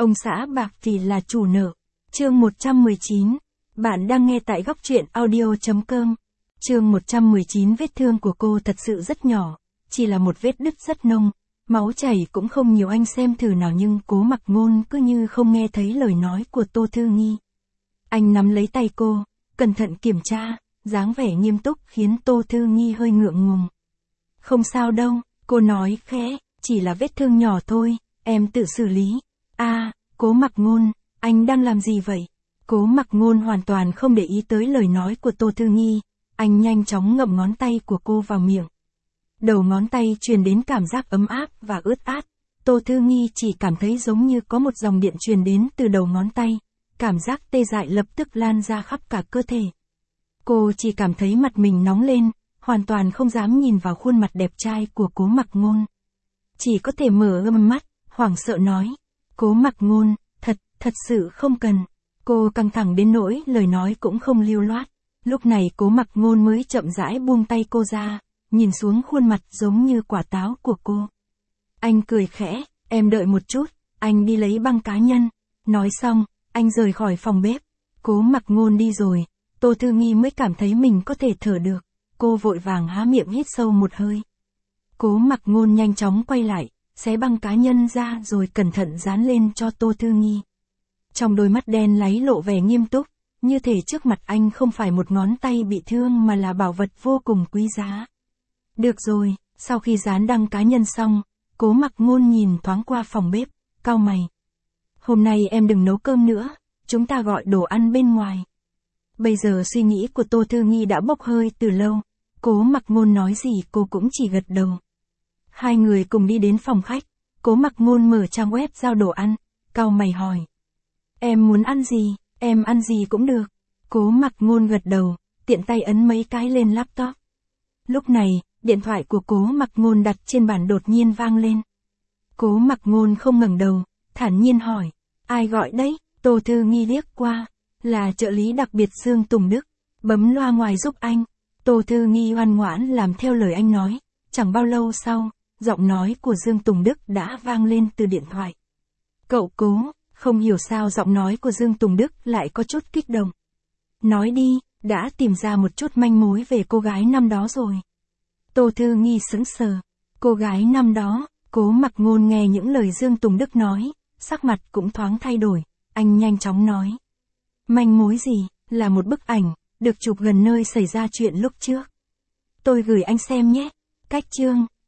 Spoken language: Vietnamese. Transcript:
Ông xã bạc thì là chủ nợ. Chương 119. Bạn đang nghe tại góc truyện audio.com. Chương 119. Vết thương của cô thật sự rất nhỏ, chỉ là một vết đứt rất nông, máu chảy cũng không nhiều, anh xem thử nào. Nhưng Cố Mặc Ngôn cứ như không nghe thấy lời nói của Tô Thư Nghi. Anh nắm lấy tay cô, cẩn thận kiểm tra, dáng vẻ nghiêm túc khiến Tô Thư Nghi hơi ngượng ngùng. Không sao đâu, cô nói khẽ, chỉ là vết thương nhỏ thôi, em tự xử lý. Cố Mặc Ngôn, anh đang làm gì vậy? Cố Mặc Ngôn hoàn toàn không để ý tới lời nói của Tô Thư Nghi, anh nhanh chóng ngậm ngón tay của cô vào miệng. Đầu ngón tay truyền đến cảm giác ấm áp và ướt át, Tô Thư Nghi chỉ cảm thấy giống như có một dòng điện truyền đến từ đầu ngón tay, cảm giác tê dại lập tức lan ra khắp cả cơ thể. Cô chỉ cảm thấy mặt mình nóng lên, hoàn toàn không dám nhìn vào khuôn mặt đẹp trai của Cố Mặc Ngôn. Chỉ có thể mở mắt, hoảng sợ nói. Cố Mặc Ngôn, thật sự không cần. Cô căng thẳng đến nỗi lời nói cũng không lưu loát. Lúc này Cố Mặc Ngôn mới chậm rãi buông tay cô ra, nhìn xuống khuôn mặt giống như quả táo của cô. Anh cười khẽ, em đợi một chút, anh đi lấy băng cá nhân. Nói xong, anh rời khỏi phòng bếp. Cố Mặc Ngôn đi rồi, Tô Thư Nghi mới cảm thấy mình có thể thở được. Cô vội vàng há miệng hít sâu một hơi. Cố Mặc Ngôn nhanh chóng quay lại, xé băng cá nhân ra rồi cẩn thận dán lên cho Tô Thư Nghi. Trong đôi mắt đen láy lộ vẻ nghiêm túc, như thể trước mặt anh không phải một ngón tay bị thương mà là bảo vật vô cùng quý giá. Được rồi, sau khi dán đăng cá nhân xong, Cố Mặc Ngôn nhìn thoáng qua phòng bếp, cau mày. Hôm nay em đừng nấu cơm nữa, chúng ta gọi đồ ăn bên ngoài. Bây giờ suy nghĩ của Tô Thư Nghi đã bốc hơi từ lâu, Cố Mặc Ngôn nói gì cô cũng chỉ gật đầu. Hai người cùng đi đến phòng khách, Cố Mặc Ngôn mở trang web giao đồ ăn, cau mày hỏi. Em muốn ăn gì, em ăn gì cũng được. Cố Mặc Ngôn gật đầu, tiện tay ấn mấy cái lên laptop. Lúc này, điện thoại của Cố Mặc Ngôn đặt trên bàn đột nhiên vang lên. Cố Mặc Ngôn không ngẩng đầu, thản nhiên hỏi. Ai gọi đấy? Tô Thư Nghi liếc qua. Là trợ lý đặc biệt Dương Tùng Đức. Bấm loa ngoài giúp anh. Tô Thư Nghi ngoan ngoãn làm theo lời anh nói. Chẳng bao lâu sau, giọng nói của Dương Tùng Đức đã vang lên từ điện thoại. Cậu Cố, không hiểu sao giọng nói của Dương Tùng Đức lại có chút kích động. Nói đi, đã tìm ra một chút manh mối về cô gái năm đó rồi. Tô Thư Nghi sững sờ. Cô gái năm đó, Cố Mặc Ngôn nghe những lời Dương Tùng Đức nói, sắc mặt cũng thoáng thay đổi, anh nhanh chóng nói. Manh mối gì? Là một bức ảnh, được chụp gần nơi xảy ra chuyện lúc trước. Tôi gửi anh xem nhé. Cách chương.